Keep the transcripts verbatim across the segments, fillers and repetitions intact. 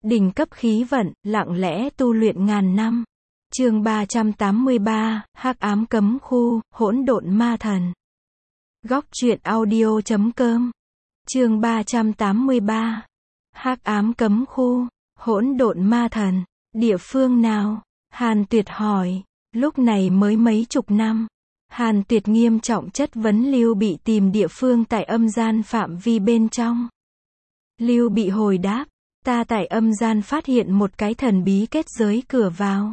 Đỉnh cấp khí vận, lặng lẽ tu luyện ngàn năm. Chương ba trăm tám mươi ba, Hắc ám cấm khu, hỗn độn ma thần. Góc truyện audio chấm com. Chương ba trăm tám mươi ba. Hắc ám cấm khu, hỗn độn ma thần. Địa phương nào? Hàn Tuyệt hỏi. Lúc này mới mấy chục năm. Hàn Tuyệt nghiêm trọng chất vấn Lưu Bị tìm địa phương tại âm gian phạm vi bên trong. Lưu Bị hồi đáp, ta tại âm gian phát hiện một cái thần bí kết giới cửa vào.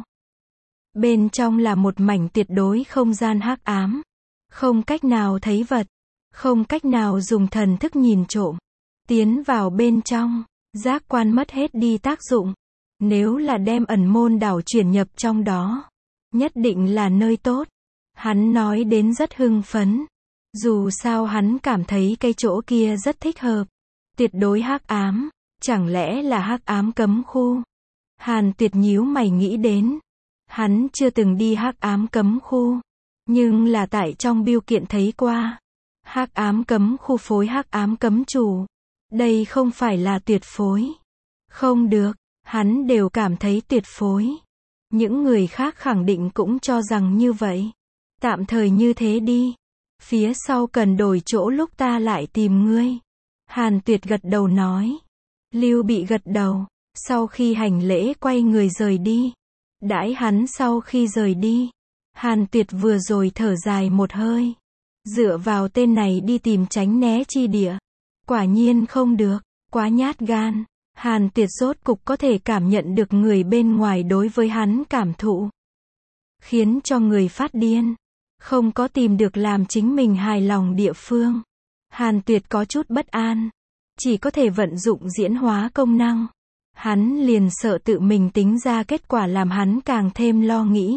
Bên trong là một mảnh tuyệt đối không gian hắc ám. Không cách nào thấy vật. Không cách nào dùng thần thức nhìn trộm. Tiến vào bên trong, giác quan mất hết đi tác dụng. Nếu là đem ẩn môn đảo chuyển nhập trong đó, nhất định là nơi tốt. Hắn nói đến rất hưng phấn. Dù sao hắn cảm thấy cái chỗ kia rất thích hợp. Tuyệt đối hắc ám, chẳng lẽ là hắc ám cấm khu? Hàn Tuyệt nhíu mày nghĩ đến. Hắn chưa từng đi hắc ám cấm khu, nhưng là tại trong bưu kiện thấy qua. Hắc ám cấm khu phối hắc ám cấm chủ. Đây không phải là tuyệt phối. Không được, hắn đều cảm thấy tuyệt phối. Những người khác khẳng định cũng cho rằng như vậy. Tạm thời như thế đi. Phía sau cần đổi chỗ lúc ta lại tìm ngươi. Hàn Tuyệt gật đầu nói. Lưu Bị gật đầu. Sau khi hành lễ quay người rời đi. Đãi hắn sau khi rời đi. Hàn Tuyệt vừa rồi thở dài một hơi. Dựa vào tên này đi tìm tránh né chi địa. Quả nhiên không được. Quá nhát gan. Hàn Tuyệt rốt cục có thể cảm nhận được người bên ngoài đối với hắn cảm thụ. Khiến cho người phát điên. Không có tìm được làm chính mình hài lòng địa phương. Hàn Tuyệt có chút bất an. Chỉ có thể vận dụng diễn hóa công năng. Hắn liền sợ tự mình tính ra kết quả làm hắn càng thêm lo nghĩ.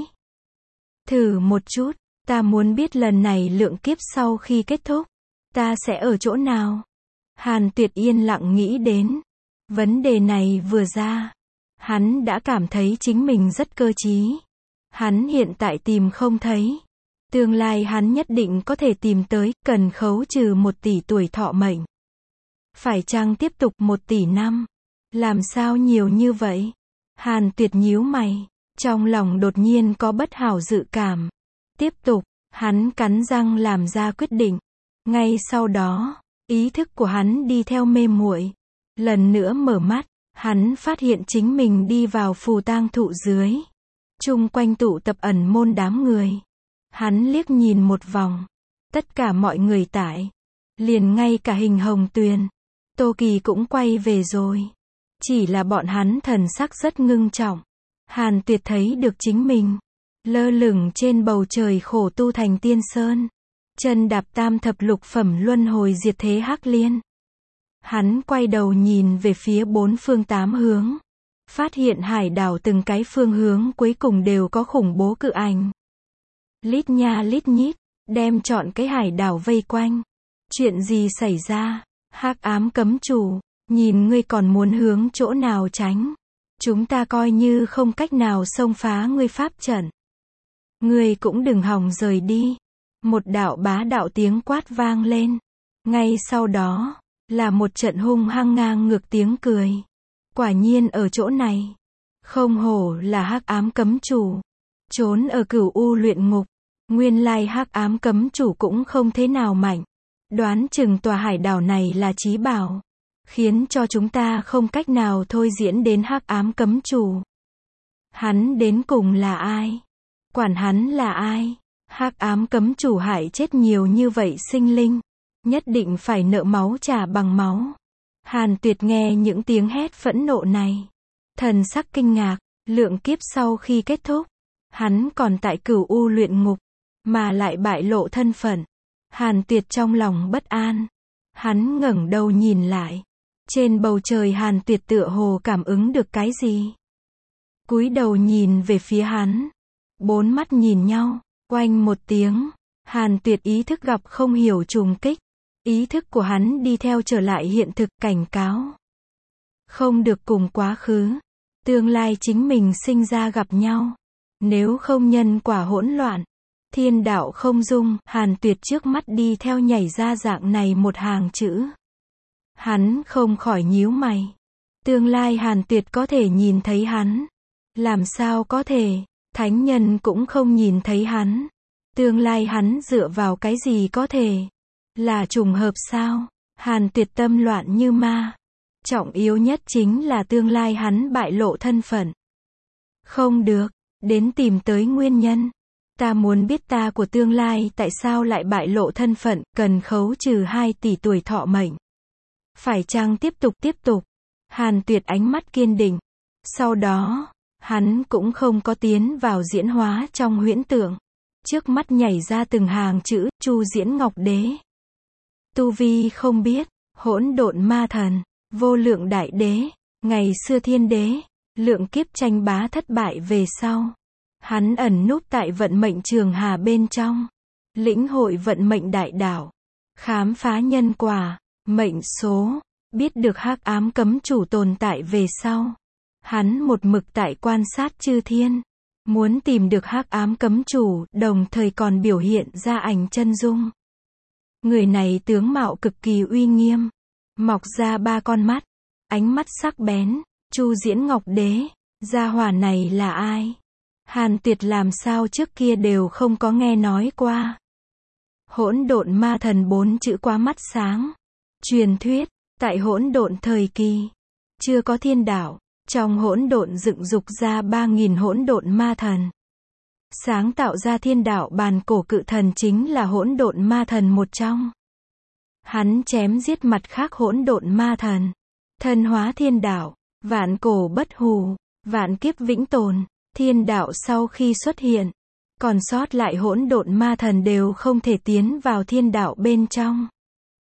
Thử một chút, ta muốn biết lần này lượng kiếp sau khi kết thúc, ta sẽ ở chỗ nào? Hàn Tuyệt yên lặng nghĩ đến. Vấn đề này vừa ra, hắn đã cảm thấy chính mình rất cơ trí. Hắn hiện tại tìm không thấy. Tương lai hắn nhất định có thể tìm tới, cần khấu trừ một tỷ tuổi thọ mệnh. Phải chăng tiếp tục một tỷ năm? Làm sao nhiều như vậy? Hàn Tuyệt nhíu mày. Trong lòng đột nhiên có bất hảo dự cảm. Tiếp tục, hắn cắn răng làm ra quyết định. Ngay sau đó, ý thức của hắn đi theo mê muội. Lần nữa mở mắt, hắn phát hiện chính mình đi vào phù tang thụ dưới. Chung quanh tụ tập ẩn môn đám người. Hắn liếc nhìn một vòng. Tất cả mọi người tại. Liền ngay cả Hình Hồng Tuyền. Tô Kỳ cũng quay về rồi. Chỉ là bọn hắn thần sắc rất ngưng trọng. Hàn Tuyệt thấy được chính mình. Lơ lửng trên bầu trời khổ tu thành tiên sơn. Chân đạp tam thập lục phẩm luân hồi diệt thế hắc liên. Hắn quay đầu nhìn về phía bốn phương tám hướng. Phát hiện hải đảo từng cái phương hướng cuối cùng đều có khủng bố cự ảnh. Lít nha lít nhít, đem trọn cái hải đảo vây quanh. Chuyện gì xảy ra? Hắc ám cấm chủ, nhìn ngươi còn muốn hướng chỗ nào tránh? Chúng ta coi như không cách nào xông phá ngươi pháp trận. Ngươi cũng đừng hòng rời đi. Một đạo bá đạo tiếng quát vang lên. Ngay sau đó, là một trận hung hăng ngang ngược tiếng cười. Quả nhiên ở chỗ này. Không hổ là hắc ám cấm chủ. Trốn ở Cửu U luyện ngục. Nguyên lai hắc ám cấm chủ cũng không thế nào mạnh. Đoán chừng tòa hải đảo này là chí bảo. Khiến cho chúng ta không cách nào thôi diễn đến hắc ám cấm chủ. Hắn đến cùng là ai? Quản hắn là ai? Hắc ám cấm chủ hại chết nhiều như vậy sinh linh. Nhất định phải nợ máu trả bằng máu. Hàn Tuyệt nghe những tiếng hét phẫn nộ này. Thần sắc kinh ngạc, lượng kiếp sau khi kết thúc. Hắn còn tại Cửu U luyện ngục. Mà lại bại lộ thân phận. Hàn Tuyệt trong lòng bất an. Hắn ngẩng đầu nhìn lại. Trên bầu trời Hàn Tuyệt tựa hồ cảm ứng được cái gì. Cúi đầu nhìn về phía hắn. Bốn mắt nhìn nhau. Oanh một tiếng. Hàn Tuyệt ý thức gặp không hiểu trùng kích. Ý thức của hắn đi theo trở lại hiện thực cảnh cáo. Không được cùng quá khứ. Tương lai chính mình sinh ra gặp nhau. Nếu không nhân quả hỗn loạn. Thiên đạo không dung. Hàn Tuyệt trước mắt đi theo nhảy ra dạng này một hàng chữ. Hắn không khỏi nhíu mày. Tương lai Hàn Tuyệt có thể nhìn thấy hắn. Làm sao có thể, thánh nhân cũng không nhìn thấy hắn. Tương lai hắn dựa vào cái gì có thể? Là trùng hợp sao? Hàn Tuyệt tâm loạn như ma. Trọng yếu nhất chính là tương lai hắn bại lộ thân phận. Không được, đến tìm tới nguyên nhân. Ta muốn biết ta của tương lai tại sao lại bại lộ thân phận, cần khấu trừ hai tỷ tuổi thọ mệnh. Phải chăng tiếp tục tiếp tục? Hàn Tuyệt ánh mắt kiên định. Sau đó, hắn cũng không có tiến vào diễn hóa trong huyễn tượng. Trước mắt nhảy ra từng hàng chữ, Chu Diễn Ngọc Đế. Tu vi không biết, hỗn độn ma thần, vô lượng đại đế, ngày xưa thiên đế, lượng kiếp tranh bá thất bại về sau. Hắn ẩn núp tại vận mệnh trường hà bên trong. Lĩnh hội vận mệnh đại đạo. Khám phá nhân quả, mệnh số, biết được hắc ám cấm chủ tồn tại về sau. Hắn một mực tại quan sát chư thiên. Muốn tìm được hắc ám cấm chủ, đồng thời còn biểu hiện ra ảnh chân dung. Người này tướng mạo cực kỳ uy nghiêm. Mọc ra ba con mắt. Ánh mắt sắc bén. Chu Diễn Ngọc Đế. Gia hỏa này là ai? Hàn Tuyệt làm sao trước kia đều không có nghe nói qua. Hỗn độn ma thần bốn chữ quá mắt sáng. Truyền thuyết, tại hỗn độn thời kỳ, chưa có thiên đạo, trong hỗn độn dựng dục ra ba nghìn hỗn độn ma thần. Sáng tạo ra thiên đạo bàn cổ cự thần chính là hỗn độn ma thần một trong. Hắn chém giết mặt khác hỗn độn ma thần, thân hóa thiên đạo, vạn cổ bất hủ, vạn kiếp vĩnh tồn. Thiên đạo sau khi xuất hiện, còn sót lại hỗn độn ma thần đều không thể tiến vào thiên đạo bên trong.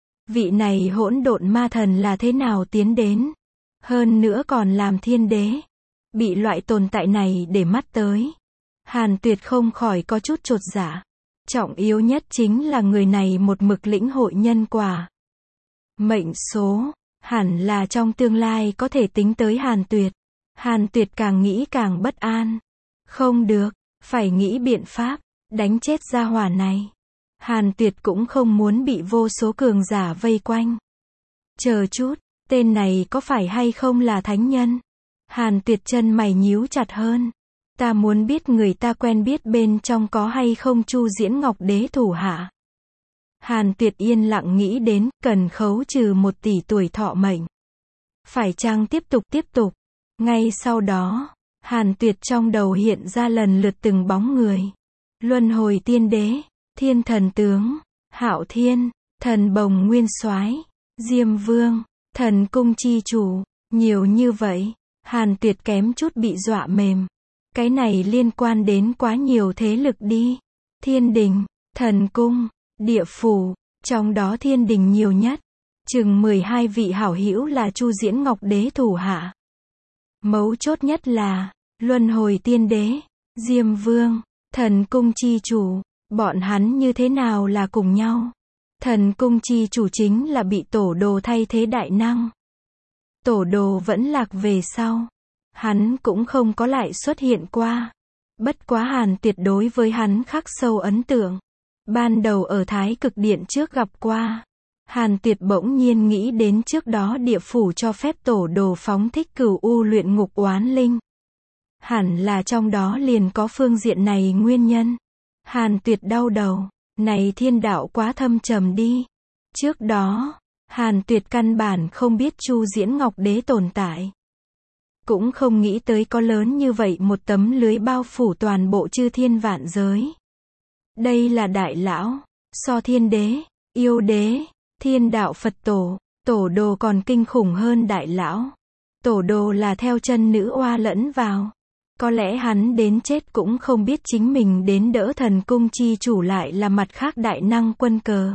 Vị này hỗn độn ma thần là thế nào tiến đến? Hơn nữa còn làm thiên đế. Bị loại tồn tại này để mắt tới. Hàn Tuyệt không khỏi có chút chột dạ. Trọng yếu nhất chính là người này một mực lĩnh hội nhân quả. Mệnh số, hẳn là trong tương lai có thể tính tới Hàn Tuyệt. Hàn Tuyệt càng nghĩ càng bất an. Không được, phải nghĩ biện pháp, đánh chết gia hỏa này. Hàn Tuyệt cũng không muốn bị vô số cường giả vây quanh. Chờ chút, tên này có phải hay không là thánh nhân? Hàn Tuyệt chân mày nhíu chặt hơn. Ta muốn biết người ta quen biết bên trong có hay không Chu Diễn Ngọc Đế thủ hạ. Hàn Tuyệt yên lặng nghĩ đến, cần khấu trừ một tỷ tuổi thọ mệnh. Phải chăng tiếp tục tiếp tục? Ngay sau đó, Hàn Tuyệt trong đầu hiện ra lần lượt từng bóng người. Luân hồi tiên đế, thiên thần tướng, Hạo Thiên, thần bồng nguyên soái, Diêm Vương, thần cung chi chủ, nhiều như vậy, Hàn Tuyệt kém chút bị dọa mềm. Cái này liên quan đến quá nhiều thế lực đi. Thiên đình, thần cung, địa phủ, trong đó thiên đình nhiều nhất. Chừng mười hai vị hảo hữu là Chu Diễn Ngọc Đế thủ hạ. Mấu chốt nhất là, Luân hồi tiên đế, Diêm Vương, thần cung chi chủ, bọn hắn như thế nào là cùng nhau? Thần cung chi chủ chính là bị tổ đồ thay thế đại năng. Tổ đồ vẫn lạc về sau. Hắn cũng không có lại xuất hiện qua. Bất quá Hàn Tuyệt đối với hắn khắc sâu ấn tượng. Ban đầu ở Thái Cực Điện trước gặp qua. Hàn Tuyệt bỗng nhiên nghĩ đến trước đó địa phủ cho phép tổ đồ phóng thích cửu u luyện ngục oán linh. Hẳn là trong đó liền có phương diện này nguyên nhân. Hàn Tuyệt đau đầu. Này thiên đạo quá thâm trầm đi. Trước đó, Hàn Tuyệt căn bản không biết Chu Diễn Ngọc Đế tồn tại. Cũng không nghĩ tới có lớn như vậy một tấm lưới bao phủ toàn bộ chư thiên vạn giới. Đây là đại lão, so thiên đế, yêu đế, thiên đạo Phật tổ, tổ đồ còn kinh khủng hơn đại lão. Tổ đồ là theo chân nữ oa lẫn vào. Có lẽ hắn đến chết cũng không biết chính mình đến đỡ thần cung chi chủ lại là mặt khác đại năng quân cờ.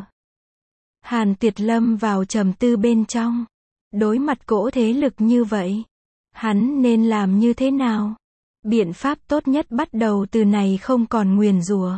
Hàn Tuyệt lâm vào trầm tư bên trong. Đối mặt cỗ thế lực như vậy, hắn nên làm như thế nào? Biện pháp tốt nhất bắt đầu từ này không còn nguyền rủa.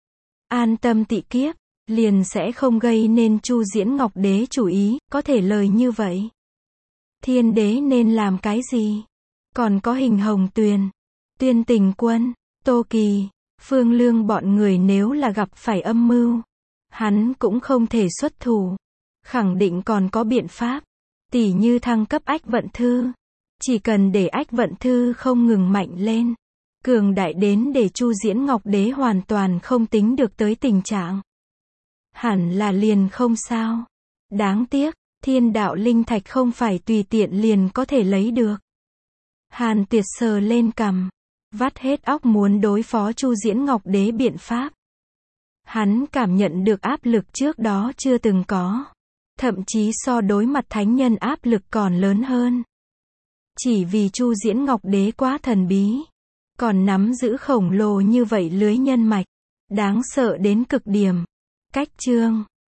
An tâm tị kiếp, liền sẽ không gây nên Chu Diễn Ngọc Đế chủ ý, có thể lời như vậy. Thiên đế nên làm cái gì? Còn có Hình Hồng Tuyền, Tuyên Tình Quân, Tô Kỳ, Phương Lương bọn người nếu là gặp phải âm mưu, hắn cũng không thể xuất thủ. Khẳng định còn có biện pháp, tỉ như thăng cấp ách vận thư. Chỉ cần để ách vận thư không ngừng mạnh lên, cường đại đến để Chu Diễn Ngọc Đế hoàn toàn không tính được tới tình trạng. Hẳn là liền không sao. Đáng tiếc, thiên đạo linh thạch không phải tùy tiện liền có thể lấy được. Hàn Tuyệt sờ lên cằm, vắt hết óc muốn đối phó Chu Diễn Ngọc Đế biện pháp. Hắn cảm nhận được áp lực trước đó chưa từng có. Thậm chí so đối mặt thánh nhân áp lực còn lớn hơn. Chỉ vì Chu Diễn Ngọc Đế quá thần bí. Còn nắm giữ khổng lồ như vậy lưới nhân mạch. Đáng sợ đến cực điểm. Cách chương